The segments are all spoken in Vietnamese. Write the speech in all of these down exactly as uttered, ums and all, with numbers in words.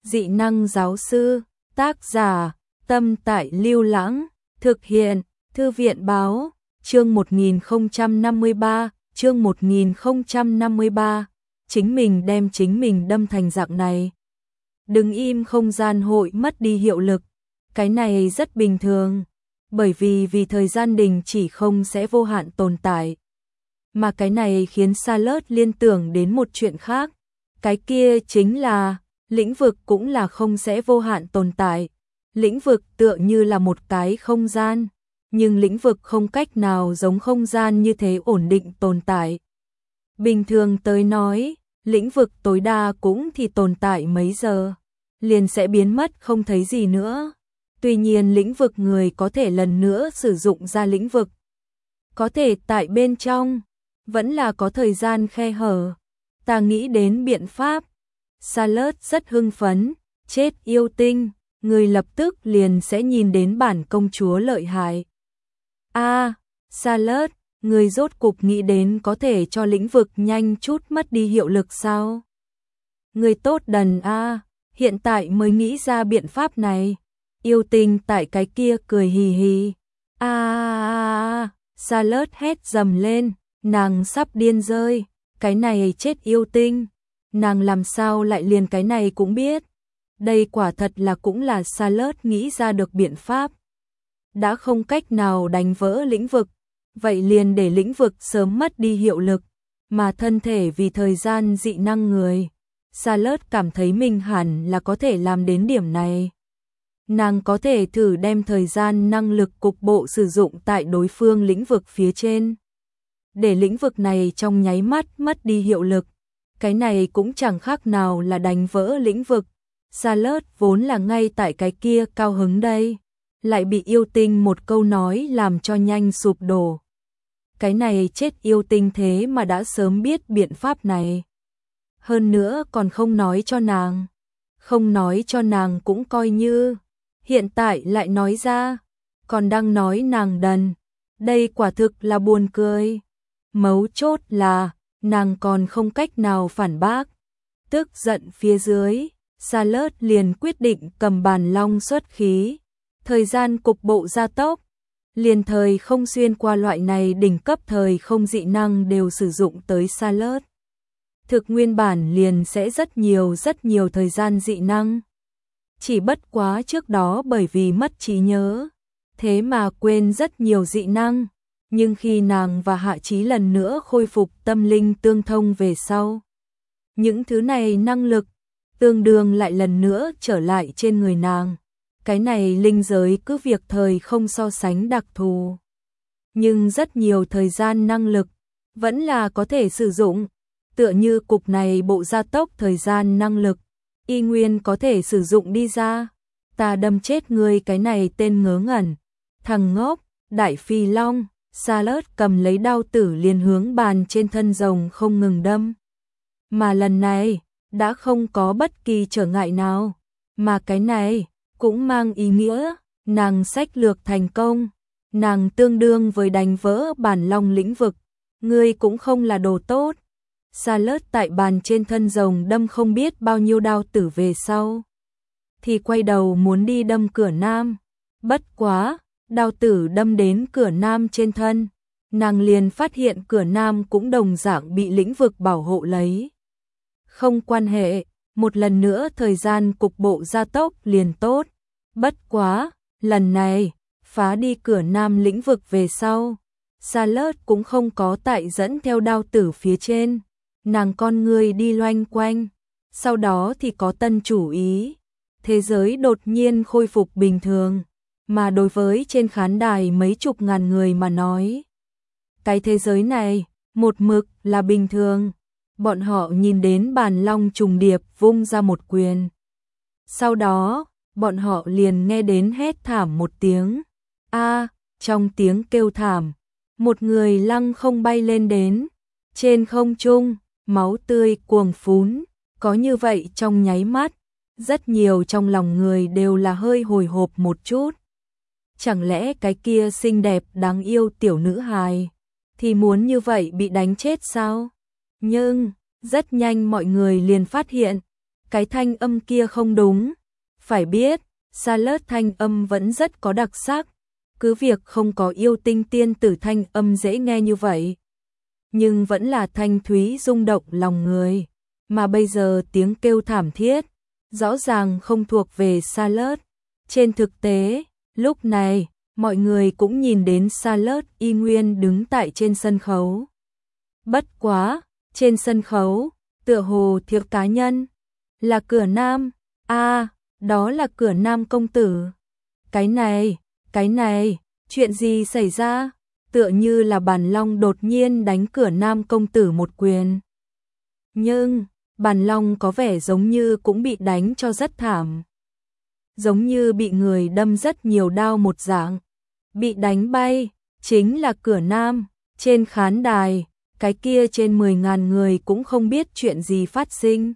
dị năng giáo sư, tác giả, Tâm Tại Lưu Lãng, thực hiện, Thư viện báo, chương một nghìn không trăm năm mươi ba, chương một nghìn không trăm năm mươi ba, chính mình đem chính mình đâm thành dạng này. Đừng im, không gian hội mất đi hiệu lực, cái này rất bình thường, bởi vì vì thời gian đình chỉ không sẽ vô hạn tồn tại. Mà cái này khiến Charlotte liên tưởng đến một chuyện khác, cái kia chính là lĩnh vực cũng là không sẽ vô hạn tồn tại. Lĩnh vực tựa như là một cái không gian, nhưng lĩnh vực không cách nào giống không gian như thế ổn định tồn tại. Bình thường tới nói, lĩnh vực tối đa cũng thì tồn tại mấy giờ, liền sẽ biến mất không thấy gì nữa. Tuy nhiên lĩnh vực người có thể lần nữa sử dụng ra lĩnh vực. Có thể tại bên trong, vẫn là có thời gian khe hở. Ta nghĩ đến biện pháp. Charlotte rất hưng phấn, chết yêu tinh, người lập tức liền sẽ nhìn đến bản công chúa lợi hại. A, à, Charlotte, người rốt cục nghĩ đến có thể cho lĩnh vực nhanh chút mất đi hiệu lực sao? Người tốt đần a, à, hiện tại mới nghĩ ra biện pháp này. Yêu tinh tại cái kia cười hì hì. A a a, Charlotte hét dầm lên, nàng sắp điên rơi, cái này chết yêu tinh. Nàng làm sao lại liền cái này cũng biết. Đây quả thật là cũng là Charlotte nghĩ ra được biện pháp. Đã không cách nào đánh vỡ lĩnh vực, vậy liền để lĩnh vực sớm mất đi hiệu lực, mà thân thể vì thời gian dị năng người. Charlotte cảm thấy mình hẳn là có thể làm đến điểm này. Nàng có thể thử đem thời gian năng lực cục bộ sử dụng tại đối phương lĩnh vực phía trên, để lĩnh vực này trong nháy mắt mất đi hiệu lực. Cái này cũng chẳng khác nào là đánh vỡ lĩnh vực. Charlotte vốn là ngay tại cái kia cao hứng đây, lại bị yêu tinh một câu nói làm cho nhanh sụp đổ. Cái này chết yêu tinh thế mà đã sớm biết biện pháp này. Hơn nữa còn không nói cho nàng. Không nói cho nàng cũng coi như, hiện tại lại nói ra, còn đang nói nàng đần. Đây quả thực là buồn cười. Mấu chốt là, nàng còn không cách nào phản bác. Tức giận phía dưới, Charlotte liền quyết định cầm bàn long xuất khí. Thời gian cục bộ gia tốc, liền thời không xuyên qua loại này đỉnh cấp thời không dị năng đều sử dụng tới Charlotte. Thực nguyên bản liền sẽ rất nhiều rất nhiều thời gian dị năng. Chỉ bất quá trước đó bởi vì mất trí nhớ, thế mà quên rất nhiều dị năng. Nhưng khi nàng và Hạ Chí lần nữa khôi phục tâm linh tương thông về sau, những thứ này năng lực tương đương lại lần nữa trở lại trên người nàng. Cái này linh giới cứ việc thời không so sánh đặc thù, nhưng rất nhiều thời gian năng lực vẫn là có thể sử dụng. Tựa như cục này bộ gia tốc thời gian năng lực, y nguyên có thể sử dụng đi ra. Ta đâm chết ngươi cái này tên ngớ ngẩn, thằng ngốc, Đại Phi Long. Charlotte cầm lấy đao tử liền hướng bàn trên thân rồng không ngừng đâm. Mà lần này, đã không có bất kỳ trở ngại nào. Mà cái này, cũng mang ý nghĩa, nàng sách lược thành công. Nàng tương đương với đánh vỡ bản long lĩnh vực. Ngươi cũng không là đồ tốt. Charlotte tại bàn trên thân rồng đâm không biết bao nhiêu đao tử về sau. Thì quay đầu muốn đi đâm cửa nam. Bất quá, đao tử đâm đến cửa nam trên thân. Nàng liền phát hiện cửa nam cũng đồng dạng bị lĩnh vực bảo hộ lấy. Không quan hệ, một lần nữa thời gian cục bộ gia tốc liền tốt. Bất quá, lần này, phá đi cửa nam lĩnh vực về sau. Charlotte cũng không có tại dẫn theo đao tử phía trên. Nàng con người đi loanh quanh. Sau đó thì có tân chủ ý. Thế giới đột nhiên khôi phục bình thường. Mà đối với trên khán đài mấy chục ngàn người mà nói, cái thế giới này, một mực là bình thường. Bọn họ nhìn đến bàn long trùng điệp vung ra một quyền. Sau đó, bọn họ liền nghe đến hét thảm một tiếng. A, trong tiếng kêu thảm, một người lăng không bay lên đến. Trên không trung, máu tươi cuồng phún. Có như vậy trong nháy mắt, rất nhiều trong lòng người đều là hơi hồi hộp một chút. Chẳng lẽ cái kia xinh đẹp đáng yêu tiểu nữ hài thì muốn như vậy bị đánh chết sao? Nhưng rất nhanh mọi người liền phát hiện, cái thanh âm kia không đúng. Phải biết, Charlotte thanh âm vẫn rất có đặc sắc, cứ việc không có yêu tinh tiên tử thanh âm dễ nghe như vậy, nhưng vẫn là thanh thúy rung động lòng người, mà bây giờ tiếng kêu thảm thiết, rõ ràng không thuộc về Charlotte. Trên thực tế, lúc này, mọi người cũng nhìn đến Charlotte y nguyên đứng tại trên sân khấu. Bất quá, trên sân khấu, tựa hồ thiếu cá nhân, là Cửa Nam, a à, đó là Cửa Nam công tử. Cái này, cái này, chuyện gì xảy ra? Tựa như là Bàn Long đột nhiên đánh Cửa Nam công tử một quyền. Nhưng, Bàn Long có vẻ giống như cũng bị đánh cho rất thảm. Giống như bị người đâm rất nhiều đao một dạng. Bị đánh bay, chính là Cửa Nam. Trên khán đài, cái kia trên mười ngàn người cũng không biết chuyện gì phát sinh.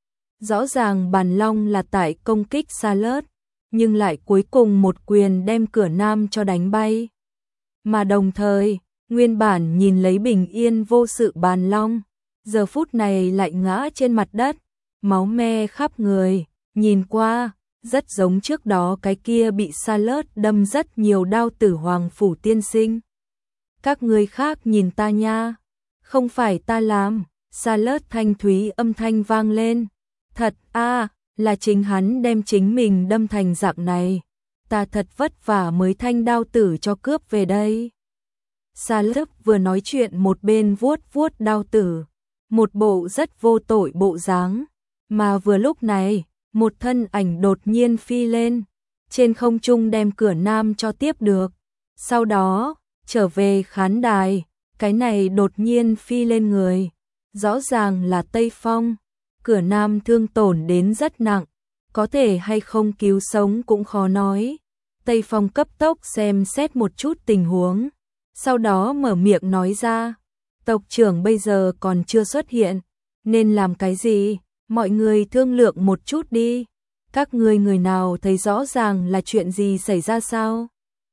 Rõ ràng Bàn Long là tại công kích Charlotte, nhưng lại cuối cùng một quyền đem Cửa Nam cho đánh bay. Mà đồng thời, nguyên bản nhìn lấy bình yên vô sự Bàn Long, giờ phút này lại ngã trên mặt đất, máu me khắp người, nhìn qua, rất giống trước đó cái kia bị Charlotte đâm rất nhiều đao Tử Hoàng phủ tiên sinh. Các người khác nhìn ta nha, không phải ta làm. Charlotte thanh thúy âm thanh vang lên. Thật a à, là chính hắn đem chính mình đâm thành dạng này. Ta thật vất vả mới thanh đao tử cho cướp về đây. Charlotte vừa nói chuyện một bên vuốt vuốt đao tử, một bộ rất vô tội bộ dáng. Mà vừa lúc này, một thân ảnh đột nhiên phi lên, trên không trung đem Cửa Nam cho tiếp được. Sau đó, trở về khán đài, cái này đột nhiên phi lên người, rõ ràng là Tây Phong. Cửa Nam thương tổn đến rất nặng, có thể hay không cứu sống cũng khó nói. Tây Phong cấp tốc xem xét một chút tình huống, sau đó mở miệng nói ra, tộc trưởng bây giờ còn chưa xuất hiện, nên làm cái gì, mọi người thương lượng một chút đi. Các người người nào thấy rõ ràng là chuyện gì xảy ra sao?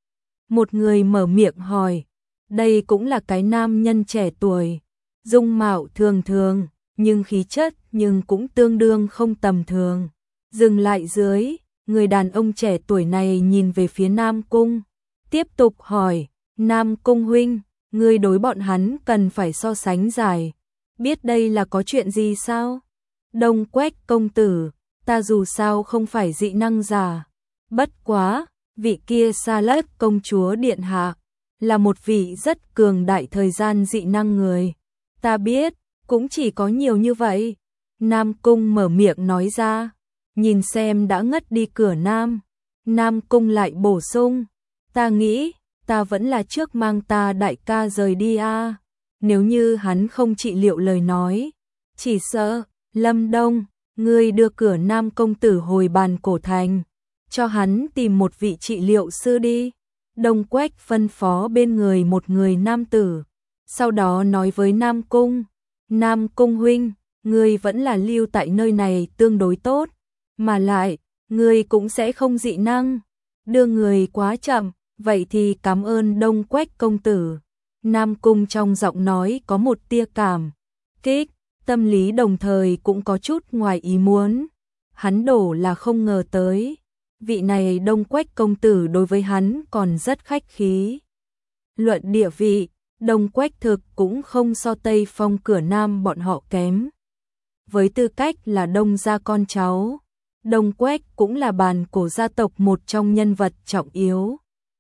Một người mở miệng hỏi, đây cũng là cái nam nhân trẻ tuổi, dung mạo thường thường, nhưng khí chất nhưng cũng tương đương không tầm thường. Dừng lại dưới, người đàn ông trẻ tuổi này nhìn về phía Nam Cung, tiếp tục hỏi, Nam Cung huynh, ngươi đối bọn hắn cần phải so sánh giải, biết đây là có chuyện gì sao? Đông Quách công tử, ta dù sao không phải dị năng giả, bất quá, vị kia Charlotte công chúa điện hạ, là một vị rất cường đại thời gian dị năng người. Ta biết, cũng chỉ có nhiều như vậy. Nam Cung mở miệng nói ra, nhìn xem đã ngất đi Cửa Nam. Nam Cung lại bổ sung, ta nghĩ, ta vẫn là trước mang ta đại ca rời đi a. Nếu như hắn không trị liệu lời nói, chỉ sợ, Lâm Đông, ngươi đưa Cửa Nam công tử hồi Bàn Cổ Thành, cho hắn tìm một vị trị liệu sư đi. Đông Quách phân phó bên người một người nam tử, sau đó nói với Nam Cung, Nam Cung huynh, ngươi vẫn là lưu tại nơi này tương đối tốt, mà lại, ngươi cũng sẽ không dị năng, đưa người quá chậm, vậy thì cảm ơn Đông Quách công tử. Nam Cung trong giọng nói có một tia cảm kích, tâm lý đồng thời cũng có chút ngoài ý muốn, hắn đổ là không ngờ tới. Vị này Đông Quách công tử đối với hắn còn rất khách khí. Luận địa vị, Đông Quách thực cũng không so Tây Phong Cửa Nam bọn họ kém. Với tư cách là Đông gia con cháu, Đông Quách cũng là Bàn Cổ gia tộc một trong nhân vật trọng yếu.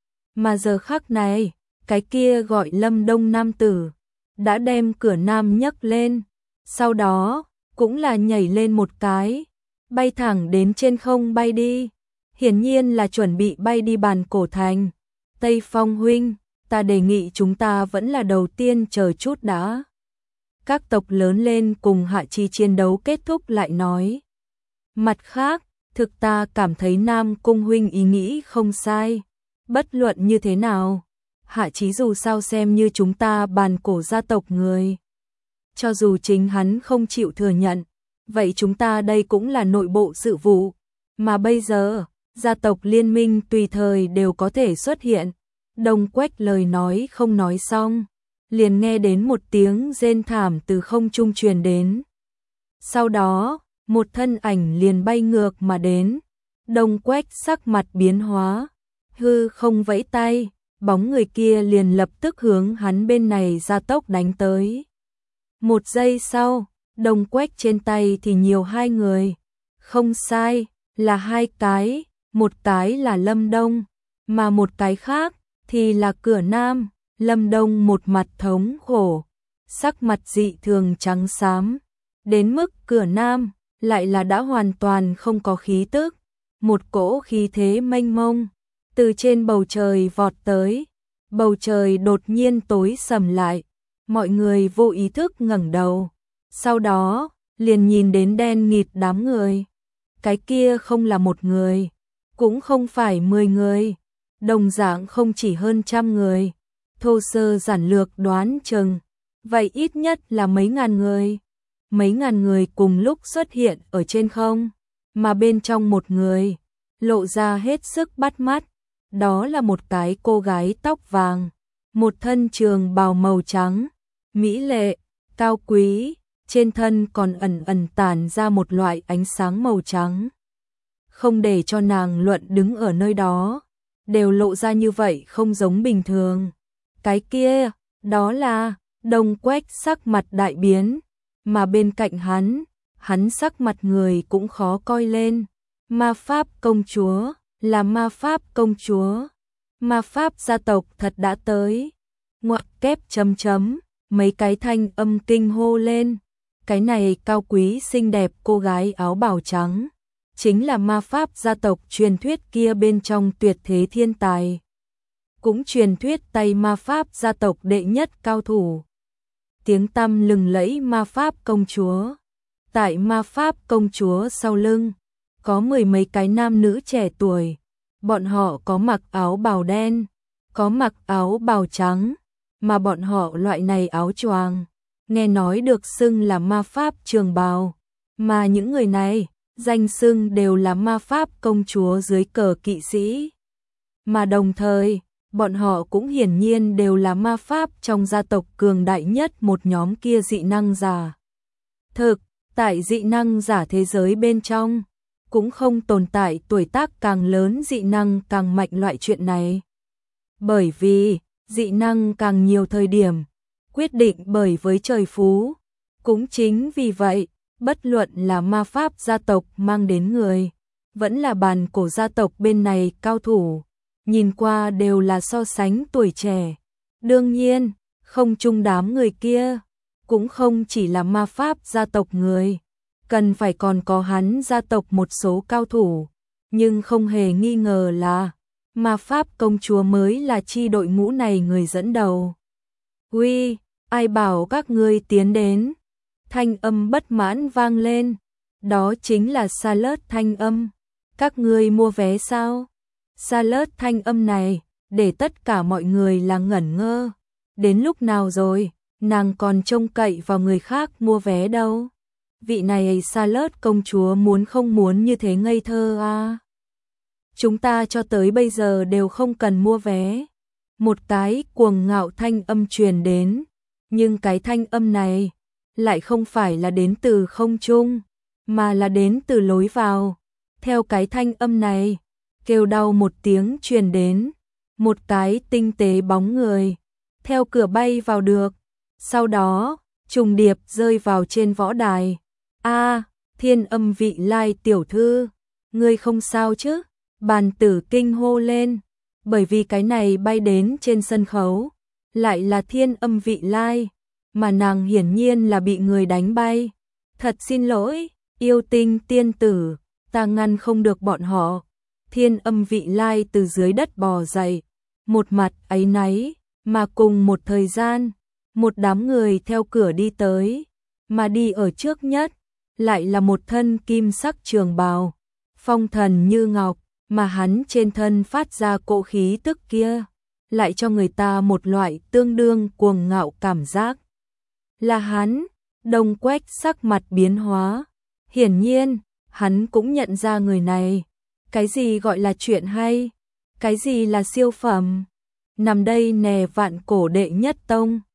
Mà giờ khắc này, cái kia gọi Lâm Đông nam tử, đã đem Cửa Nam nhấc lên, sau đó, cũng là nhảy lên một cái, bay thẳng đến trên không bay đi. Hiển nhiên là chuẩn bị bay đi Bàn Cổ Thành. Tây Phong huynh, ta đề nghị chúng ta vẫn là đầu tiên chờ chút đã. Các tộc lớn lên cùng Hạ Chi chiến đấu kết thúc lại nói. Mặt khác, thực ta cảm thấy Nam Cung huynh ý nghĩ không sai. Bất luận như thế nào, Hạ Chí dù sao xem như chúng ta Bàn Cổ gia tộc người. Cho dù chính hắn không chịu thừa nhận, vậy chúng ta đây cũng là nội bộ sự vụ. Mà bây giờ, gia tộc liên minh tùy thời đều có thể xuất hiện. Đông Quách lời nói không nói xong, liền nghe đến một tiếng rên thảm từ không trung truyền đến. Sau đó, một thân ảnh liền bay ngược mà đến. Đông Quách sắc mặt biến hóa, hư không vẫy tay, bóng người kia liền lập tức hướng hắn bên này gia tốc đánh tới. Một giây sau, Đông Quách trên tay thì nhiều hai người. Không sai, là hai cái, một cái là Lâm Đông, mà một cái khác thì là Cửa Nam. Lâm Đông một mặt thống khổ, sắc mặt dị thường trắng xám, đến mức Cửa Nam lại là đã hoàn toàn không có khí tức, một cỗ khí thế mênh mông từ trên bầu trời vọt tới. Bầu trời đột nhiên tối sầm lại, mọi người vô ý thức ngẩng đầu, sau đó liền nhìn đến đen nghịt đám người. Cái kia không là một người, cũng không phải mười người, đồng dạng không chỉ hơn trăm người. Thô sơ giản lược đoán chừng, vậy ít nhất là mấy ngàn người. Mấy ngàn người cùng lúc xuất hiện ở trên không, mà bên trong một người, lộ ra hết sức bắt mắt. Đó là một cái cô gái tóc vàng, một thân trường bào màu trắng, mỹ lệ, cao quý, trên thân còn ẩn ẩn tản ra một loại ánh sáng màu trắng. Không để cho nàng luận đứng ở nơi đó, đều lộ ra như vậy không giống bình thường. Cái kia, đó là Đông Quách sắc mặt đại biến, mà bên cạnh hắn, hắn sắc mặt người cũng khó coi lên. Ma Pháp công chúa, là Ma Pháp công chúa. Ma Pháp gia tộc thật đã tới. Ngoặc kép chấm chấm, mấy cái thanh âm kinh hô lên. Cái này cao quý xinh đẹp cô gái áo bào trắng, chính là Ma Pháp gia tộc truyền thuyết kia bên trong tuyệt thế thiên tài. Cũng truyền thuyết tay Ma Pháp gia tộc đệ nhất cao thủ. Tiếng tăm lừng lẫy Ma Pháp công chúa. Tại Ma Pháp công chúa sau lưng, có mười mấy cái nam nữ trẻ tuổi. Bọn họ có mặc áo bào đen, có mặc áo bào trắng, mà bọn họ loại này áo choàng, nghe nói được xưng là Ma Pháp trường bào. Mà những người này, danh xưng đều là Ma Pháp công chúa dưới cờ kỵ sĩ. Mà đồng thời, bọn họ cũng hiển nhiên đều là ma pháp trong gia tộc cường đại nhất một nhóm kia dị năng giả. Thực, tại dị năng giả thế giới bên trong, cũng không tồn tại tuổi tác càng lớn dị năng càng mạnh loại chuyện này. Bởi vì, dị năng càng nhiều thời điểm, quyết định bởi với trời phú. Cũng chính vì vậy, bất luận là ma pháp gia tộc mang đến người, vẫn là bàn cổ gia tộc bên này cao thủ, nhìn qua đều là so sánh tuổi trẻ. Đương nhiên, không chung đám người kia, cũng không chỉ là ma pháp gia tộc người, cần phải còn có hắn gia tộc một số cao thủ, nhưng không hề nghi ngờ là ma pháp công chúa mới là chi đội ngũ này người dẫn đầu. Uy, ai bảo các ngươi tiến đến? Thanh âm bất mãn vang lên, đó chính là Charlotte thanh âm. Các ngươi mua vé sao? Charlotte thanh âm này, để tất cả mọi người là ngẩn ngơ. Đến lúc nào rồi, nàng còn trông cậy vào người khác mua vé đâu. Vị này Charlotte công chúa muốn không muốn như thế ngây thơ à? Chúng ta cho tới bây giờ đều không cần mua vé. Một cái cuồng ngạo thanh âm truyền đến, nhưng cái thanh âm này lại không phải là đến từ không trung, mà là đến từ lối vào. Theo cái thanh âm này, kêu đau một tiếng truyền đến, một cái tinh tế bóng người theo cửa bay vào được, sau đó trùng điệp rơi vào trên võ đài. A, Thiên Âm Vị Lai tiểu thư, ngươi không sao chứ? Bàn tử kinh hô lên, bởi vì cái này bay đến trên sân khấu lại là Thiên Âm Vị Lai, mà nàng hiển nhiên là bị người đánh bay. Thật xin lỗi, yêu tinh tiên tử, ta ngăn không được bọn họ. Thiên Âm Vị Lai từ dưới đất bò dậy, một mặt áy náy, mà cùng một thời gian, một đám người theo cửa đi tới, mà đi ở trước nhất lại là một thân kim sắc trường bào, phong thần như ngọc, mà hắn trên thân phát ra cỗ khí tức kia, lại cho người ta một loại tương đương cuồng ngạo cảm giác. Là hắn. Đông Quách sắc mặt biến hóa, hiển nhiên, hắn cũng nhận ra người này. Cái gì gọi là chuyện hay? Cái gì là siêu phẩm? Nằm đây nè vạn cổ đệ nhất tông.